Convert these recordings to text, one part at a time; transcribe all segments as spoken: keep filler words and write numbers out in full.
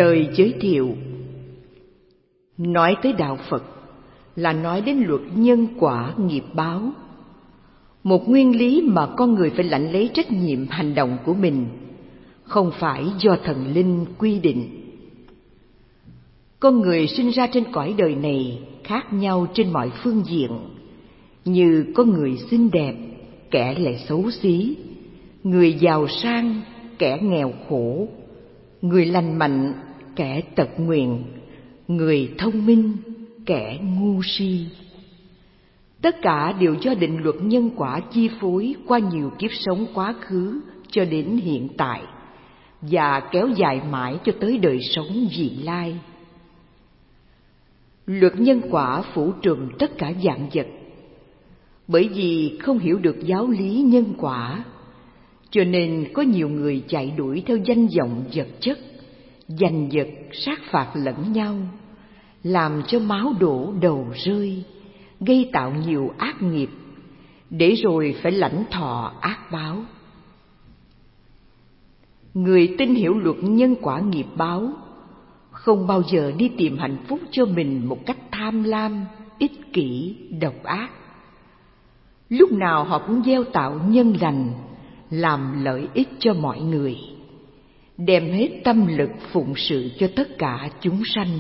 Lời giới thiệu. Nói tới đạo Phật là nói đến luật nhân quả nghiệp báo, một nguyên lý mà con người phải lãnh lấy trách nhiệm hành động của mình, không phải do thần linh quy định. Con người sinh ra trên cõi đời này khác nhau trên mọi phương diện, như có người xinh đẹp, kẻ lại xấu xí, người giàu sang, kẻ nghèo khổ, người lành mạnh, kẻ tật nguyền, người thông minh, kẻ ngu si. Tất cả đều do định luật nhân quả chi phối qua nhiều kiếp sống quá khứ cho đến hiện tại, và kéo dài mãi cho tới đời sống vị lai. Luật nhân quả phủ trùm tất cả vạn vật. Bởi vì không hiểu được giáo lý nhân quả, cho nên có nhiều người chạy đuổi theo danh vọng vật chất, giành giật sát phạt lẫn nhau, làm cho máu đổ đầu rơi, gây tạo nhiều ác nghiệp, để rồi phải lãnh thọ ác báo. Người tin hiểu luật nhân quả nghiệp báo không bao giờ đi tìm hạnh phúc cho mình một cách tham lam, ích kỷ, độc ác. Lúc nào họ cũng gieo tạo nhân lành, làm lợi ích cho mọi người, đem hết tâm lực phụng sự cho tất cả chúng sanh.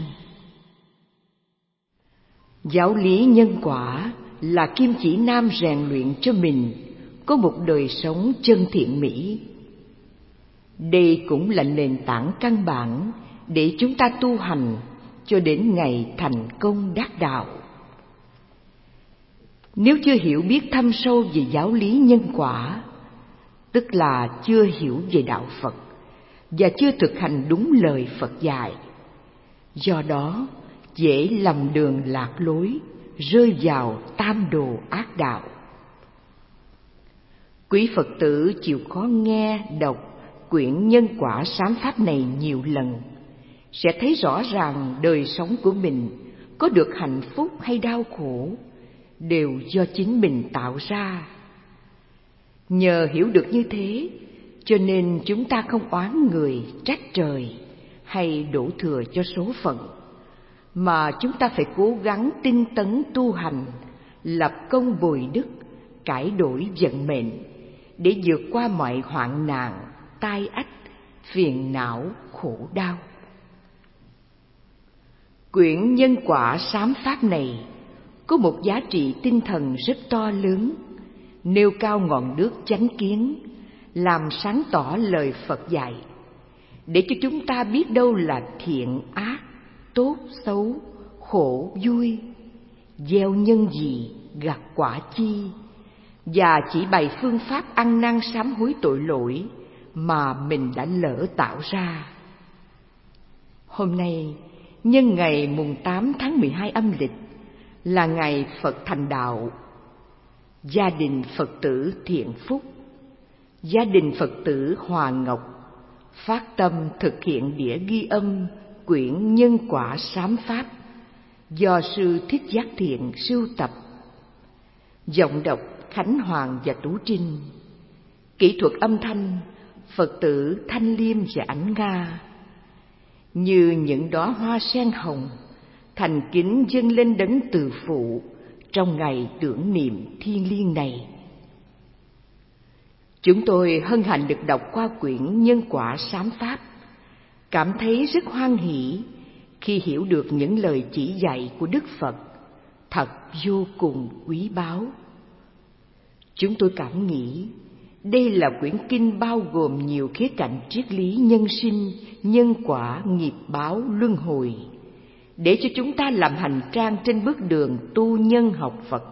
Giáo lý nhân quả là kim chỉ nam rèn luyện cho mình có một đời sống chân thiện mỹ. Đây cũng là nền tảng căn bản để chúng ta tu hành cho đến ngày thành công đắc đạo. Nếu chưa hiểu biết thâm sâu về giáo lý nhân quả, tức là chưa hiểu về đạo Phật và chưa thực hành đúng lời Phật dạy, do đó dễ lầm đường lạc lối, rơi vào tam đồ ác đạo. Quý Phật tử chịu khó nghe, đọc quyển nhân quả sám pháp này nhiều lần, sẽ thấy rõ ràng đời sống của mình có được hạnh phúc hay đau khổ đều do chính mình tạo ra. Nhờ hiểu được như thế, cho nên chúng ta không oán người, trách trời hay đổ thừa cho số phận, mà chúng ta phải cố gắng tinh tấn tu hành, lập công bồi đức, cải đổi vận mệnh, để vượt qua mọi hoạn nạn, tai ách, phiền não, khổ đau. Quyển nhân quả sám pháp này có một giá trị tinh thần rất to lớn, nêu cao ngọn đuốc chánh kiến, làm sáng tỏ lời Phật dạy, để cho chúng ta biết đâu là thiện ác, tốt xấu, khổ vui, gieo nhân gì gặt quả chi, và chỉ bày phương pháp ăn năn sám hối tội lỗi mà mình đã lỡ tạo ra. Hôm nay nhân ngày mùng tám tháng mười hai âm lịch là ngày Phật thành đạo. Gia đình Phật tử Thiện Phúc, gia đình Phật tử Hòa Ngọc phát tâm thực hiện đĩa ghi âm quyển nhân quả sám pháp do sư Thích Giác Thiện sưu tập. Giọng đọc Khánh Hoàng và Tú Trinh. Kỹ thuật âm thanh Phật tử Thanh Liêm và Ánh Nga. Như những đóa hoa sen hồng thành kính dâng lên đấng từ phụ trong ngày tưởng niệm thiêng liêng này. Chúng tôi hân hạnh được đọc qua quyển nhân quả sám pháp, cảm thấy rất hoan hỷ khi hiểu được những lời chỉ dạy của Đức Phật, thật vô cùng quý báu. Chúng tôi cảm nghĩ đây là quyển kinh bao gồm nhiều khía cạnh triết lý nhân sinh, nhân quả, nghiệp báo, luân hồi, để cho chúng ta làm hành trang trên bước đường tu nhân học Phật.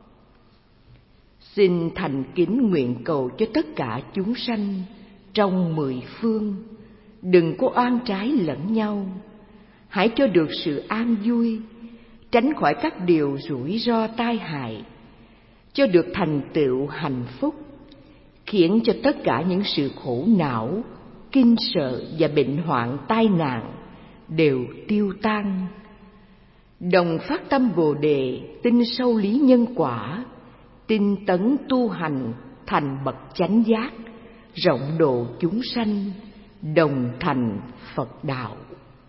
Xin thành kính nguyện cầu cho tất cả chúng sanh trong mười phương đừng có oan trái lẫn nhau, hãy cho được sự an vui, tránh khỏi các điều rủi ro tai hại, cho được thành tựu hạnh phúc, khiến cho tất cả những sự khổ não, kinh sợ và bệnh hoạn tai nạn đều tiêu tan. Đồng phát tâm Bồ đề, tin sâu lý nhân quả, tinh tấn tu hành thành bậc chánh giác, rộng độ chúng sanh, đồng thành Phật đạo.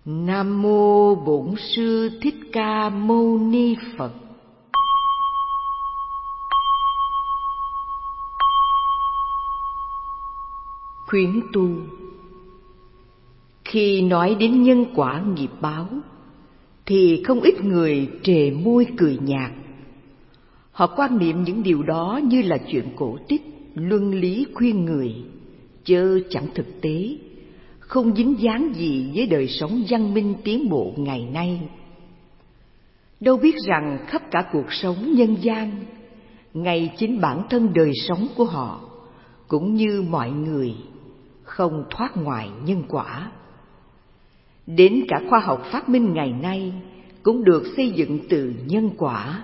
Nam mô Bổn Sư Thích Ca Mâu Ni Phật. Khuyến tu. Khi nói đến nhân quả nghiệp báo thì không ít người trề môi cười nhạt. Họ quan niệm những điều đó như là chuyện cổ tích, luân lý khuyên người, chớ chẳng thực tế, không dính dáng gì với đời sống văn minh tiến bộ ngày nay. Đâu biết rằng khắp cả cuộc sống nhân gian, ngay chính bản thân đời sống của họ cũng như mọi người không thoát ngoài nhân quả. Đến cả khoa học phát minh ngày nay cũng được xây dựng từ nhân quả.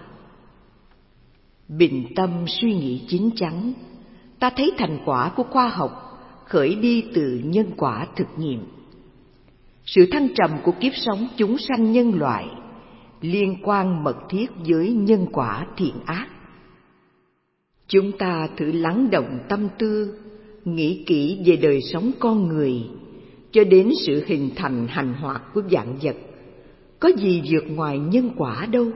Bình tâm suy nghĩ chín chắn, ta thấy thành quả của khoa học khởi đi từ nhân quả thực nghiệm. Sự thăng trầm của kiếp sống chúng sanh nhân loại liên quan mật thiết với nhân quả thiện ác. Chúng ta thử lắng động tâm tư, nghĩ kỹ về đời sống con người, cho đến sự hình thành hành hoạt của vạn vật, có gì vượt ngoài nhân quả đâu.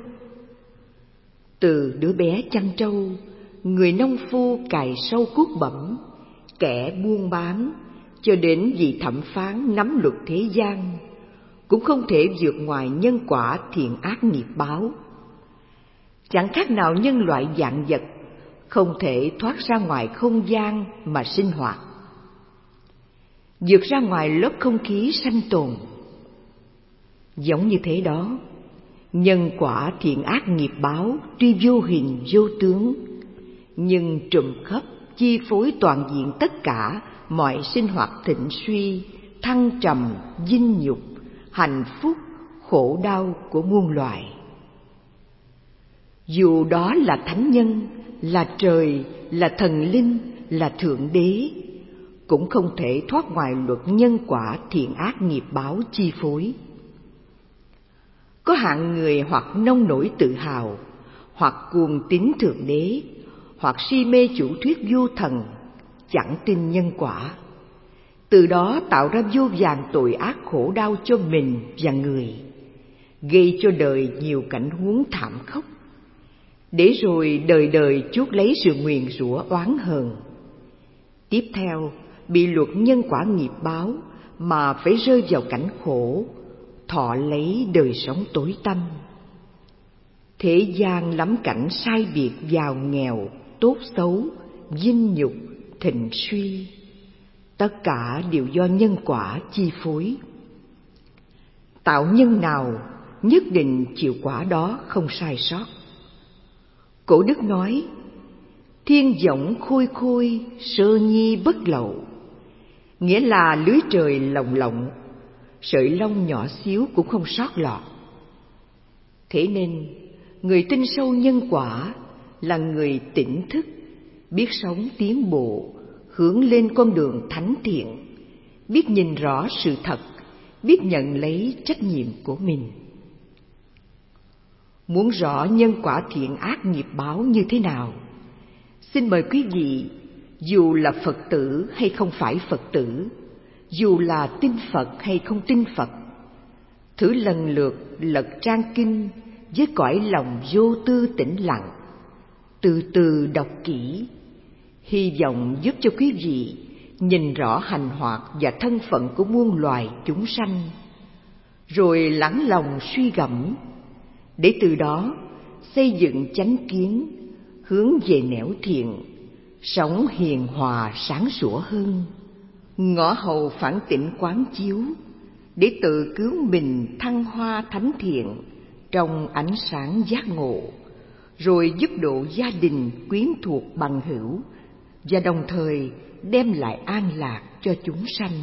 Từ đứa bé chăn trâu, người nông phu cày sâu cuốc bẩm, kẻ buôn bán, cho đến vị thẩm phán nắm luật thế gian, cũng không thể vượt ngoài nhân quả thiện ác nghiệp báo. Chẳng khác nào nhân loại vạn vật không thể thoát ra ngoài không gian mà sinh hoạt, vượt ra ngoài lớp không khí sanh tồn. Giống như thế đó, nhân quả thiện ác nghiệp báo tuy vô hình vô tướng, nhưng trùm khắp chi phối toàn diện tất cả mọi sinh hoạt thịnh suy, thăng trầm, vinh nhục, hạnh phúc, khổ đau của muôn loài. Dù đó là thánh nhân, là trời, là thần linh, là thượng đế, cũng không thể thoát ngoài luật nhân quả thiện ác nghiệp báo chi phối. Có hạng người hoặc nông nổi tự hào, hoặc cuồng tín thượng đế, hoặc si mê chủ thuyết vô thần, chẳng tin nhân quả, từ đó tạo ra vô vàn tội ác khổ đau cho mình và người, gây cho đời nhiều cảnh huống thảm khốc, để rồi đời đời chuốc lấy sự nguyền rủa oán hờn. Tiếp theo bị luật nhân quả nghiệp báo mà phải rơi vào cảnh khổ, thọ lấy đời sống tối tăm. Thế gian lắm cảnh sai biệt giàu nghèo, tốt xấu, vinh nhục, thịnh suy, tất cả đều do nhân quả chi phối. Tạo nhân nào nhất định chịu quả đó không sai sót. Cổ đức nói: thiên võng khôi khôi, sơ nhi bất lậu, nghĩa là lưới trời lồng lộng, sợi lông nhỏ xíu cũng không sót lọt. Thế nên người tin sâu nhân quả là người tỉnh thức, biết sống tiến bộ, hướng lên con đường thánh thiện, biết nhìn rõ sự thật, biết nhận lấy trách nhiệm của mình. Muốn rõ nhân quả thiện ác nghiệp báo như thế nào, xin mời quý vị, dù là Phật tử hay không phải Phật tử, dù là tin Phật hay không tin Phật, thử lần lượt lật trang kinh với cõi lòng vô tư tĩnh lặng, từ từ đọc kỹ, hy vọng giúp cho quý vị nhìn rõ hành hoạt và thân phận của muôn loài chúng sanh, rồi lắng lòng suy gẫm, để từ đó xây dựng chánh kiến, hướng về nẻo thiện, sống hiền hòa sáng sủa hơn, ngõ hầu phản tỉnh quán chiếu, để tự cứu mình thăng hoa thánh thiện trong ánh sáng giác ngộ, rồi giúp độ gia đình quyến thuộc bằng hữu, và đồng thời đem lại an lạc cho chúng sanh.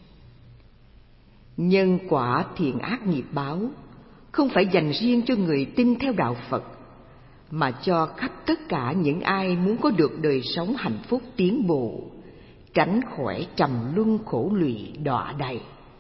Nhân quả thiện ác nghiệp báo không phải dành riêng cho người tin theo đạo Phật, mà cho khắp tất cả những ai muốn có được đời sống hạnh phúc tiến bộ, tránh khỏi trầm luân khổ lụy đọa đầy.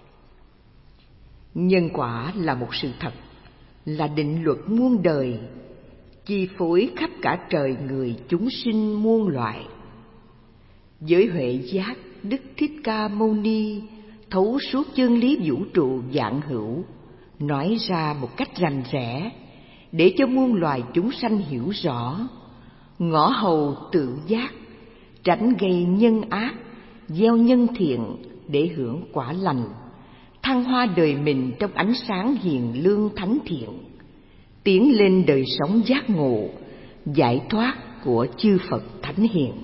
Nhân quả là một sự thật, là định luật muôn đời, chi phối khắp cả trời người chúng sinh muôn loại. Với huệ giác Đức Thích Ca Mâu Ni thấu suốt chân lý vũ trụ vạn hữu, nói ra một cách rành rẽ để cho muôn loài chúng sanh hiểu rõ, ngõ hầu tự giác, tránh gây nhân ác, gieo nhân thiện để hưởng quả lành, thăng hoa đời mình trong ánh sáng hiền lương thánh thiện, tiến lên đời sống giác ngộ, giải thoát của chư Phật Thánh Hiền.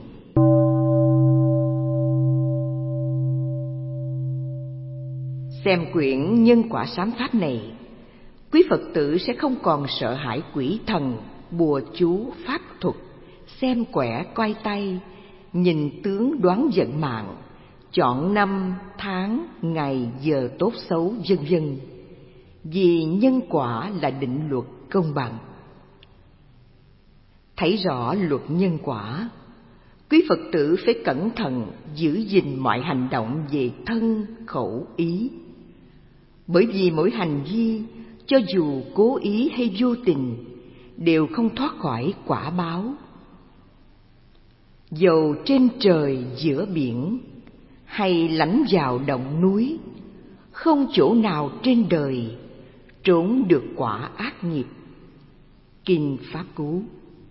Xem quyển Nhân Quả Sám Pháp này, quý Phật tử sẽ không còn sợ hãi quỷ thần, bùa chú, pháp thuật, xem quẻ coi tay, nhìn tướng đoán vận mạng, chọn năm, tháng, ngày, giờ tốt xấu, vân vân. Vì nhân quả là định luật công bằng. Thấy rõ luật nhân quả, quý Phật tử phải cẩn thận giữ gìn mọi hành động về thân, khẩu, ý. Bởi vì mỗi hành vi, cho dù cố ý hay vô tình, đều không thoát khỏi quả báo. Dầu trên trời giữa biển, hay lánh vào động núi, không chỗ nào trên đời trốn được quả ác nghiệp. Kinh Pháp Cú.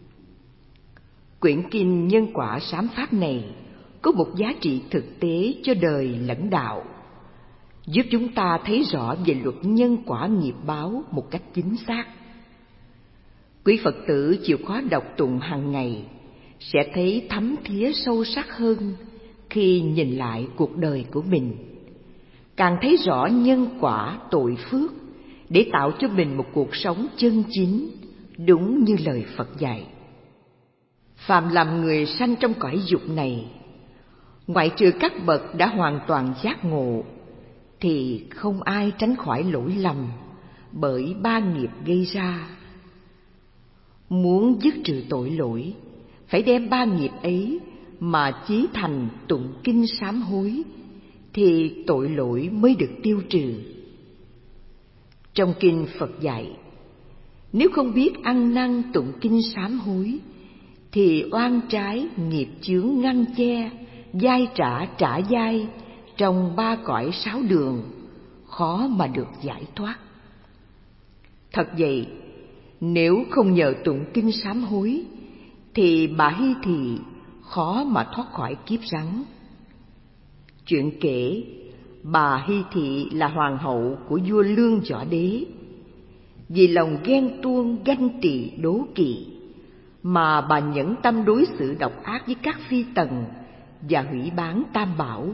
Quyển kinh Nhân Quả Sám Pháp này có một giá trị thực tế cho đời lẫn đạo, giúp chúng ta thấy rõ về luật nhân quả nghiệp báo một cách chính xác. Quý Phật tử chịu khó đọc tụng hàng ngày sẽ thấy thấm thía sâu sắc hơn khi nhìn lại cuộc đời của mình, càng thấy rõ nhân quả tội phước để tạo cho mình một cuộc sống chân chính, đúng như lời Phật dạy. Phàm làm người sanh trong cõi dục này, ngoại trừ các bậc đã hoàn toàn giác ngộ, thì không ai tránh khỏi lỗi lầm bởi ba nghiệp gây ra. Muốn dứt trừ tội lỗi, phải đem ba nghiệp ấy mà chí thành tụng kinh sám hối, thì tội lỗi mới được tiêu trừ. Trong kinh Phật dạy, nếu không biết ăn năn tụng kinh sám hối, thì oan trái nghiệp chướng ngăn che, dai trả trả dai trong ba cõi sáu đường, khó mà được giải thoát. Thật vậy, nếu không nhờ tụng kinh sám hối, thì bà Hy Thị khó mà thoát khỏi kiếp rắn. Chuyện kể, bà Hy Thị là hoàng hậu của vua Lương Võ Đế. Vì lòng ghen tuông, ganh tị, đố kỵ mà bà nhẫn tâm đối xử độc ác với các phi tần và hủy bán Tam Bảo.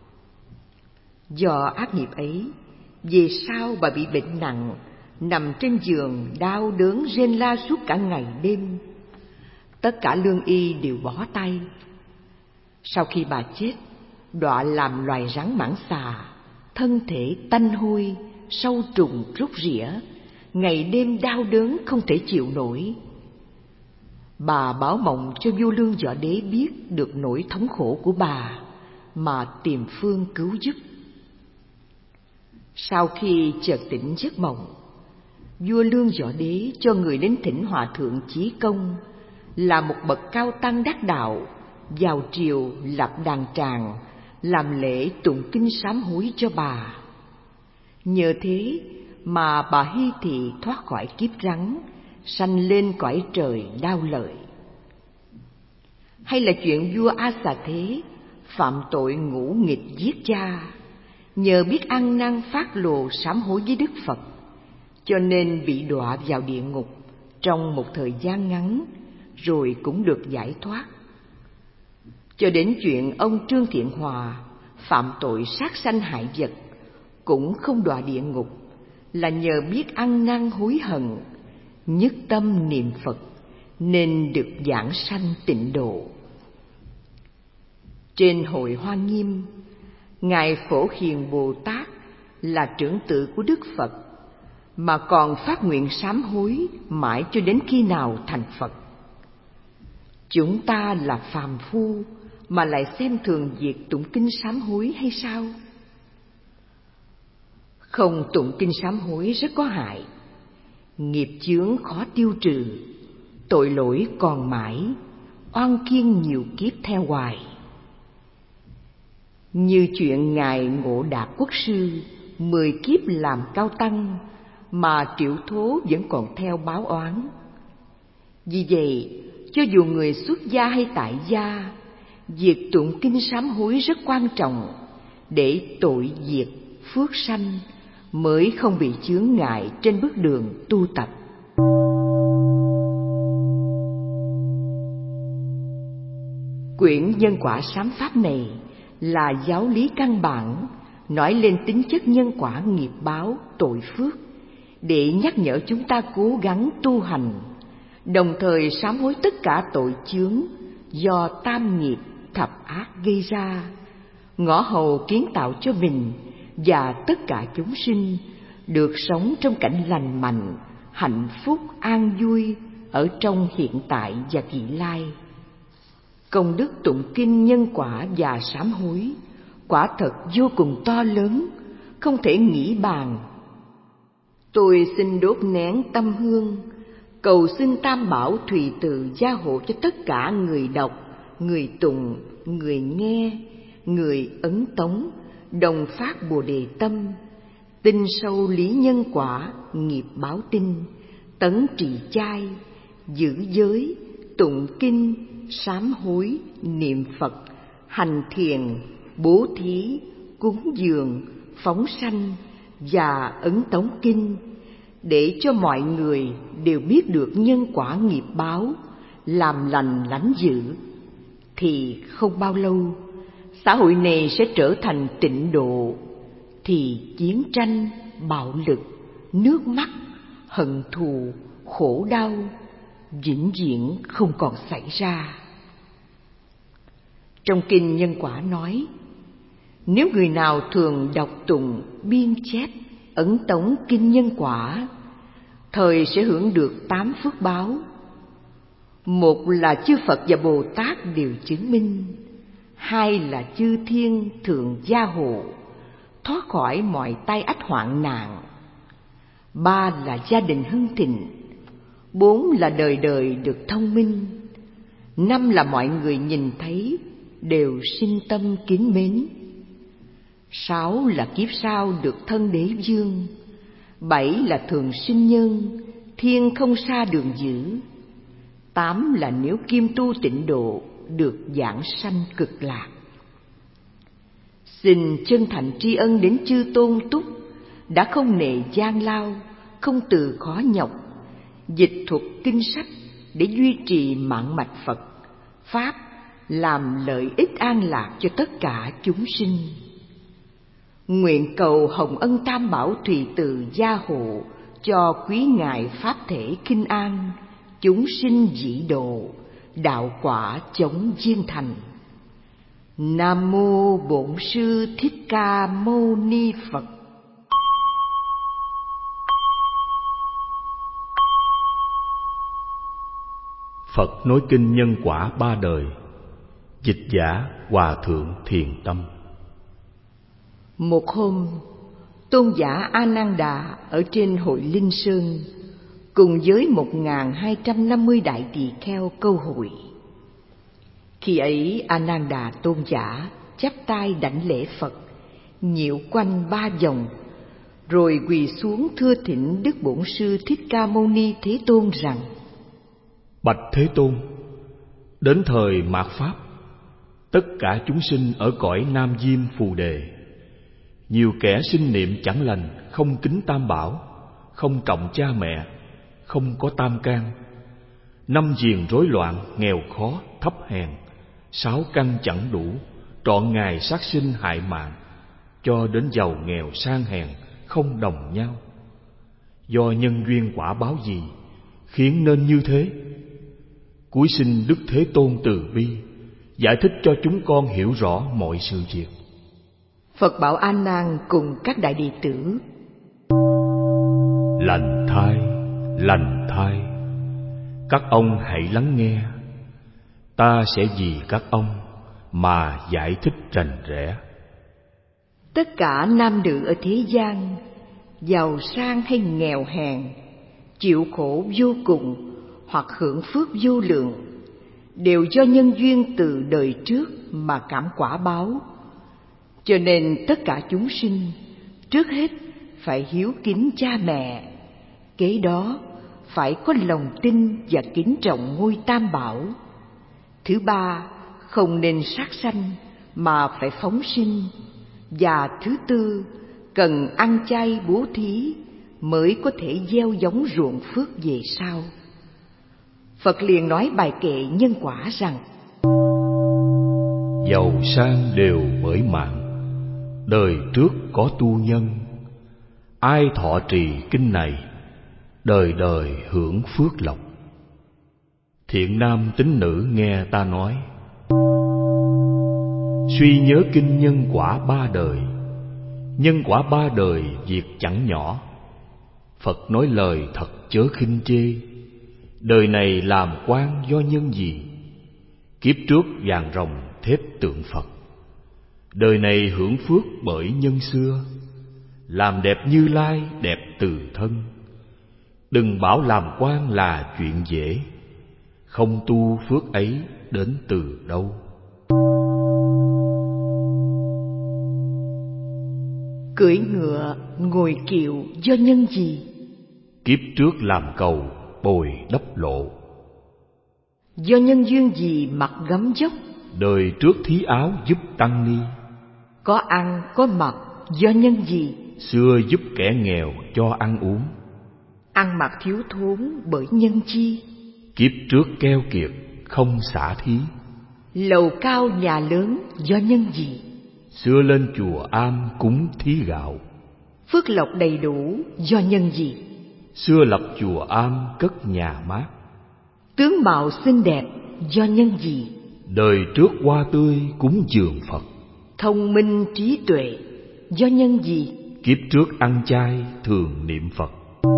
Do ác nghiệp ấy, về sau bà bị bệnh nặng, nằm trên giường đau đớn rên la suốt cả ngày đêm. Tất cả lương y đều bỏ tay. Sau khi bà chết, đọa làm loài rắn mãng xà, thân thể tanh hôi, sâu trùng rút rỉa, ngày đêm đau đớn không thể chịu nổi. Bà báo mộng cho vua Lương Võ Đế biết được nỗi thống khổ của bà mà tìm phương cứu giúp. Sau khi chợt tỉnh giấc mộng, vua Lương Võ Đế cho người đến thỉnh Hòa thượng Chí Công, là một bậc cao tăng đắc đạo, vào triều lập đàn tràng, làm lễ tụng kinh sám hối cho bà. Nhờ thế mà bà Hy Thị thoát khỏi kiếp rắn, sanh lên cõi trời đao lợi. Hay là chuyện vua A Xà Thế phạm tội ngũ nghịch giết cha, nhờ biết ăn năn phát lộ sám hối với Đức Phật, cho nên bị đọa vào địa ngục trong một thời gian ngắn, rồi cũng được giải thoát. Cho đến chuyện ông Trương Thiện Hòa phạm tội sát sanh hại vật, cũng không đọa địa ngục, là nhờ biết ăn năn hối hận, nhất tâm niệm Phật, nên được giảng sanh tịnh độ. Trên hội Hoa Nghiêm, Ngài Phổ Hiền Bồ Tát là trưởng tử của Đức Phật, mà còn phát nguyện sám hối mãi cho đến khi nào thành Phật. Chúng ta là phàm phu mà lại xem thường việc tụng kinh sám hối hay sao? Không tụng kinh sám hối rất có hại. Nghiệp chướng khó tiêu trừ, tội lỗi còn mãi, oan kiên nhiều kiếp theo hoài. Như chuyện Ngài Ngộ Đạt Quốc Sư mười kiếp làm cao tăng mà triệu thố vẫn còn theo báo oán. Vì vậy, cho dù người xuất gia hay tại gia, việc tụng kinh sám hối rất quan trọng để tội diệt phước sanh mới không bị chướng ngại trên bước đường tu tập. Quyển Nhân Quả Sám Pháp này là giáo lý căn bản nói lên tính chất nhân quả nghiệp báo tội phước để nhắc nhở chúng ta cố gắng tu hành, đồng thời sám hối tất cả tội chướng do tam nghiệp thập ác gây ra, ngõ hầu kiến tạo cho mình và tất cả chúng sinh được sống trong cảnh lành mạnh, hạnh phúc, an vui ở trong hiện tại và vị lai. Công đức tụng kinh nhân quả và sám hối quả thật vô cùng to lớn, không thể nghĩ bàn. Tôi xin đốt nén tâm hương, cầu xin Tam Bảo Thùy Từ gia hộ cho tất cả người đọc, người tụng, người nghe, người ấn tống, đồng phát Bồ Đề tâm, tin sâu lý nhân quả, nghiệp báo tinh, tấn trì chay, giữ giới, tụng kinh, sám hối, niệm Phật, hành thiền, bố thí, cúng dường, phóng sanh và ấn tống kinh, để cho mọi người đều biết được nhân quả nghiệp báo, làm lành lánh dữ, thì không bao lâu xã hội này sẽ trở thành tịnh độ, thì chiến tranh, bạo lực, nước mắt, hận thù, khổ đau vĩnh viễn không còn xảy ra. Trong kinh Nhân Quả nói, nếu người nào thường đọc tụng, biên chép, ấn tống kinh Nhân Quả, thời sẽ hưởng được tám phước báo. Một là chư Phật và Bồ Tát đều chứng minh, hai là chư thiên thường gia hộ, thoát khỏi mọi tai ách hoạn nạn, ba là gia đình hưng thịnh, bốn là đời đời được thông minh, năm là mọi người nhìn thấy đều sinh tâm kính mến, sáu là kiếp sau được thân đế vương, bảy là thường sinh nhân, thiên không xa đường dữ, tám là nếu kim tu tịnh độ được giảng sanh cực lạc. Xin chân thành tri ân đến chư tôn túc đã không nề gian lao, không từ khó nhọc dịch thuật kinh sách để duy trì mạng mạch Phật pháp, làm lợi ích an lạc cho tất cả chúng sinh. Nguyện cầu hồng ân Tam Bảo Thùy Từ gia hộ cho quý ngài pháp thể Kinh An, chúng sinh dĩ độ, đạo quả chống viên thành. Nam mô Bổn Sư Thích Ca Mâu Ni Phật. Phật nói kinh Nhân Quả ba đời. Dịch giả Hòa Thượng Thiền Tâm. Một hôm, tôn giả A Nan Đà ở trên hội Linh Sơn cùng với một nghìn hai trăm năm mươi đại tỳ kheo câu hội. Khi ấy A Nan Đà tôn giả chắp tay đảnh lễ Phật, nhiễu quanh ba vòng, rồi quỳ xuống thưa thỉnh Đức Bổn Sư Thích Ca Mâu Ni Thế Tôn rằng: Bạch Thế Tôn, đến thời mạt pháp, tất cả chúng sinh ở cõi Nam Diêm Phù Đề, nhiều kẻ sinh niệm chẳng lành, không kính Tam Bảo, không trọng cha mẹ, không có tam can, năm diền rối loạn, nghèo khó, thấp hèn, sáu căn chẳng đủ, trọn ngày sát sinh hại mạng, cho đến giàu nghèo sang hèn không đồng nhau. Do nhân duyên quả báo gì khiến nên như thế? Cúi xin Đức Thế Tôn từ bi giải thích cho chúng con hiểu rõ mọi sự việc. Phật bảo A Nan cùng các đại đệ tử: Lành thai, lành thai, các ông hãy lắng nghe. Ta sẽ vì các ông mà giải thích rành rẽ. Tất cả nam nữ ở thế gian, giàu sang hay nghèo hèn, chịu khổ vô cùng hoặc hưởng phước vô lượng, đều do nhân duyên từ đời trước mà cảm quả báo. Cho nên tất cả chúng sinh trước hết phải hiếu kính cha mẹ, kế đó phải có lòng tin và kính trọng ngôi Tam Bảo. Thứ ba, không nên sát sanh mà phải phóng sinh. Và thứ tư, cần ăn chay bố thí mới có thể gieo giống ruộng phước về sau. Phật liền nói bài kệ nhân quả rằng: giàu sang đều bởi mạng, đời trước có tu nhân. Ai thọ trì kinh này, đời đời hưởng phước lộc. Thiện nam tín nữ nghe ta nói, suy nhớ kinh nhân quả ba đời. Nhân quả ba đời việc chẳng nhỏ, Phật nói lời thật chớ khinh chê. Đời này làm quan do nhân gì, kiếp trước vàng rồng thép tượng Phật. Đời này hưởng phước bởi nhân xưa, làm đẹp Như Lai đẹp từ thân. Đừng bảo làm quan là chuyện dễ, không tu phước ấy đến từ đâu. Cưỡi ngựa ngồi kiệu do nhân gì? Kiếp trước làm cầu bồi đắp lộ. Do nhân duyên gì mặc gấm dốc? Đời trước thí áo giúp tăng ni. Có ăn có mặc do nhân gì? Xưa giúp kẻ nghèo cho ăn uống. Ăn mặc thiếu thốn bởi nhân chi? Kiếp trước keo kiệt không xả thí. Lầu cao nhà lớn do nhân gì? Xưa lên chùa am cúng thí gạo. Phước lộc đầy đủ do nhân gì? Xưa lập chùa am cất nhà mát. Tướng mạo xinh đẹp do nhân gì? Đời trước hoa tươi cúng dường Phật. Thông minh trí tuệ do nhân gì? Kiếp trước ăn chay thường niệm Phật.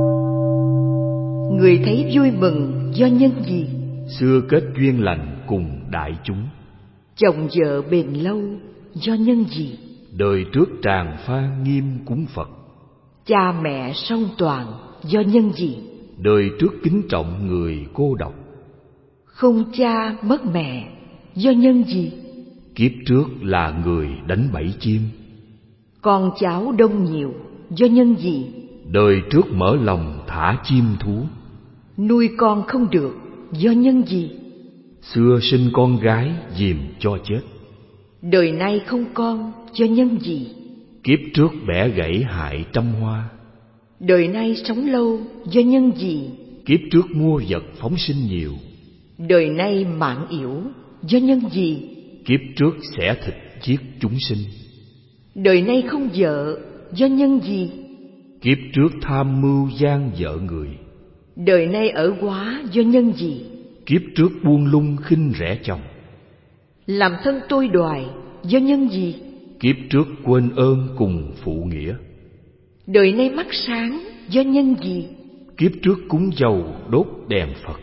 Người thấy vui mừng do nhân gì? Xưa kết duyên lành cùng đại chúng. Chồng vợ bền lâu do nhân gì? Đời trước tràng pha nghiêm cúng Phật. Cha mẹ song toàn do nhân gì? Đời trước kính trọng người cô độc. Không cha mất mẹ do nhân gì? Kiếp trước là người đánh bẫy chim. Con cháu đông nhiều do nhân gì? Đời trước mở lòng thả chim thú. Nuôi con không được do nhân gì? Xưa sinh con gái dìm cho chết. Đời nay không con do nhân gì? Kiếp trước bẻ gãy hại trăm hoa. Đời nay sống lâu do nhân gì? Kiếp trước mua vật phóng sinh nhiều. Đời nay mạng yểu do nhân gì? Kiếp trước xẻ thịt giết chúng sinh. Đời nay không vợ do nhân gì? Kiếp trước tham mưu gian vợ người. Đời nay ở quá do nhân gì? Kiếp trước buông lung khinh rẻ chồng. Làm thân tôi đoài do nhân gì? Kiếp trước quên ơn cùng phụ nghĩa. Đời nay mắt sáng do nhân gì? Kiếp trước cúng dầu đốt đèn Phật.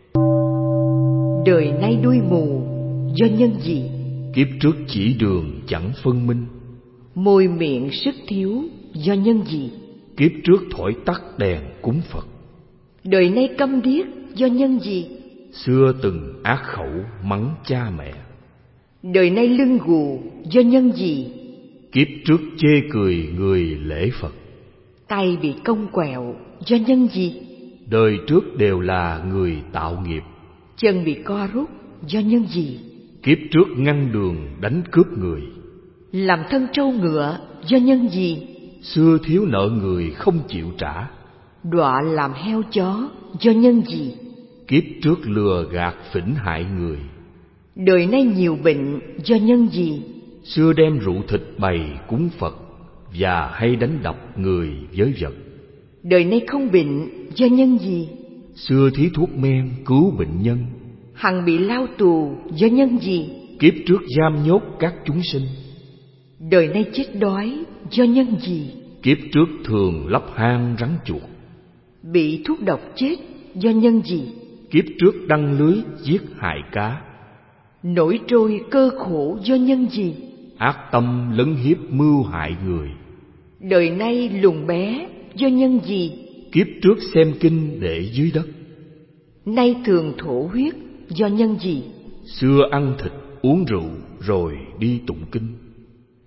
Đời nay đuôi mù do nhân gì? Kiếp trước chỉ đường chẳng phân minh. Môi miệng sức thiếu do nhân gì? Kiếp trước thổi tắt đèn cúng Phật. Đời nay câm điếc do nhân gì? Xưa từng ác khẩu mắng cha mẹ. Đời nay lưng gù do nhân gì? Kiếp trước chê cười người lễ Phật. Tay bị cong quẹo do nhân gì? Đời trước đều là người tạo nghiệp. Chân bị co rút do nhân gì? Kiếp trước ngăn đường đánh cướp người. Làm thân trâu ngựa do nhân gì? Xưa thiếu nợ người không chịu trả. Đọa làm heo chó do nhân gì? Kiếp trước lừa gạt phỉnh hại người. Đời nay nhiều bệnh do nhân gì? Xưa đem rượu thịt bày cúng Phật và hay đánh đập người với vật. Đời nay không bệnh do nhân gì? Xưa thí thuốc men cứu bệnh nhân. Hằng bị lao tù do nhân gì? Kiếp trước giam nhốt các chúng sinh. Đời nay chết đói do nhân gì? Kiếp trước thường lấp hang rắn chuột. Bị thuốc độc chết do nhân gì? Kiếp trước đăng lưới giết hại cá. Nổi trôi cơ khổ do nhân gì? Ác tâm lấn hiếp mưu hại người. Đời nay lùn bé do nhân gì? Kiếp trước xem kinh để dưới đất. Nay thường thổ huyết do nhân gì? Xưa ăn thịt uống rượu rồi đi tụng kinh.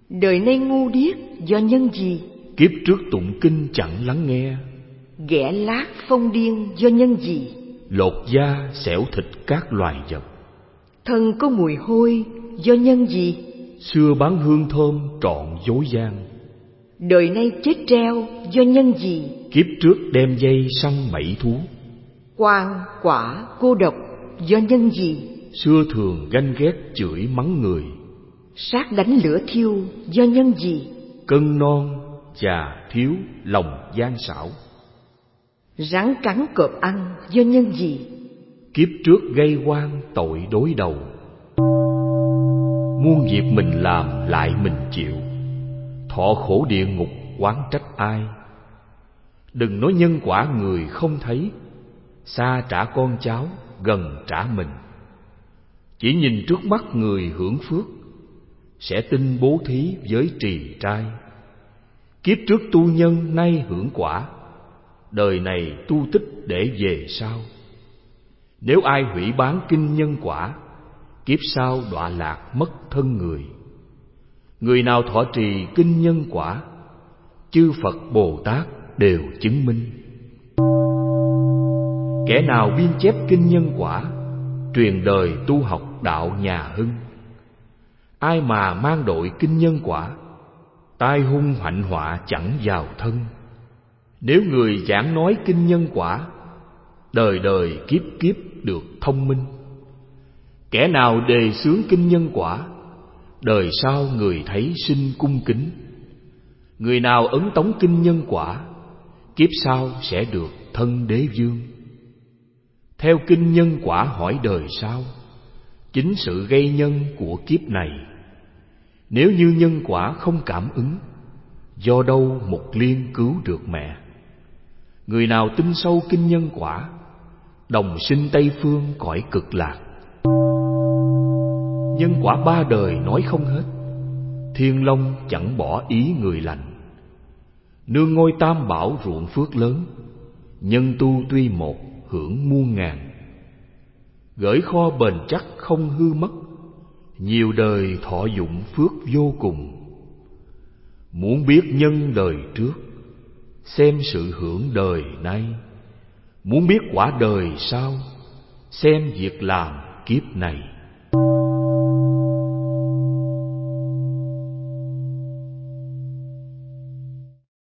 Đời nay ngu điếc do nhân gì? Kiếp trước tụng kinh chẳng lắng nghe. Ghẻ lác phong điên do nhân gì? Lột da xẻo thịt các loài vật. Thân có mùi hôi do nhân gì? Xưa bán hương thơm trọn dối gian. Đời nay chết treo do nhân gì? Kiếp trước đem dây săn mẩy thú. Quan quả cô độc do nhân gì? Xưa thường ganh ghét chửi mắng người. Sát đánh lửa thiêu do nhân gì? Cân non già thiếu lòng gian xảo. Rắn cắn cọp ăn do nhân gì? Kiếp trước gây oan tội đối đầu. Muôn việc mình làm lại mình chịu. Thọ khổ địa ngục oán trách ai? Đừng nói nhân quả người không thấy. Xa trả con cháu, gần trả mình. Chỉ nhìn trước mắt người hưởng phước, sẽ tin bố thí với trì trai. Kiếp trước tu nhân nay hưởng quả, đời này tu tích để về sau. Nếu ai hủy bán kinh nhân quả, kiếp sau đọa lạc mất thân người. Người nào thọ trì kinh nhân quả, chư Phật Bồ Tát đều chứng minh. Kẻ nào biên chép kinh nhân quả, truyền đời tu học đạo nhà Hưng. Ai mà mang đội kinh nhân quả, tai hung hạnh họa chẳng vào thân. Nếu người giảng nói kinh nhân quả, đời đời kiếp kiếp được thông minh. Kẻ nào đề xướng kinh nhân quả, đời sau người thấy sinh cung kính. Người nào ấn tống kinh nhân quả, kiếp sau sẽ được thân đế vương. Theo kinh nhân quả hỏi đời sau, chính sự gây nhân của kiếp này. Nếu như nhân quả không cảm ứng, do đâu một liên cứu được mẹ? Người nào tin sâu kinh nhân quả, đồng sinh Tây phương cõi cực lạc. Nhân quả ba đời nói không hết, Thiên Long chẳng bỏ ý người lành. Nương ngôi tam bảo ruộng phước lớn, nhân tu tuy một hưởng muôn ngàn. Gửi kho bền chắc không hư mất, nhiều đời thọ dụng phước vô cùng. Muốn biết nhân đời trước, xem sự hưởng đời nay. Muốn biết quả đời sau, xem việc làm kiếp này.